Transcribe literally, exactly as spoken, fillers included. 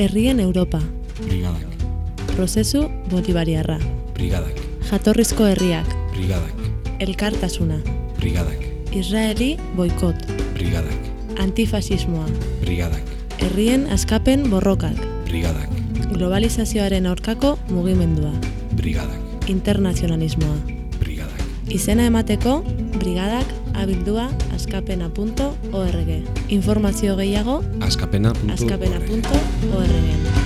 Herrien Europa. Brigadak. Prozesu bolivariarra. Brigadak. Jatorrizko herriak. Brigadak. Elkartasuna. Brigadak. Israeli boikot. Brigadak. Antifasismoa. Brigadak. Herrien askapen borrokak. Brigadak. Globalizazioaren aurkako mugimendua. Brigadak. Internazionalismoa. Brigadak. Izena emateko, brigadak abildua askapena puntu org. Informazio gehiago Askapena puntu org. askapena puntu org.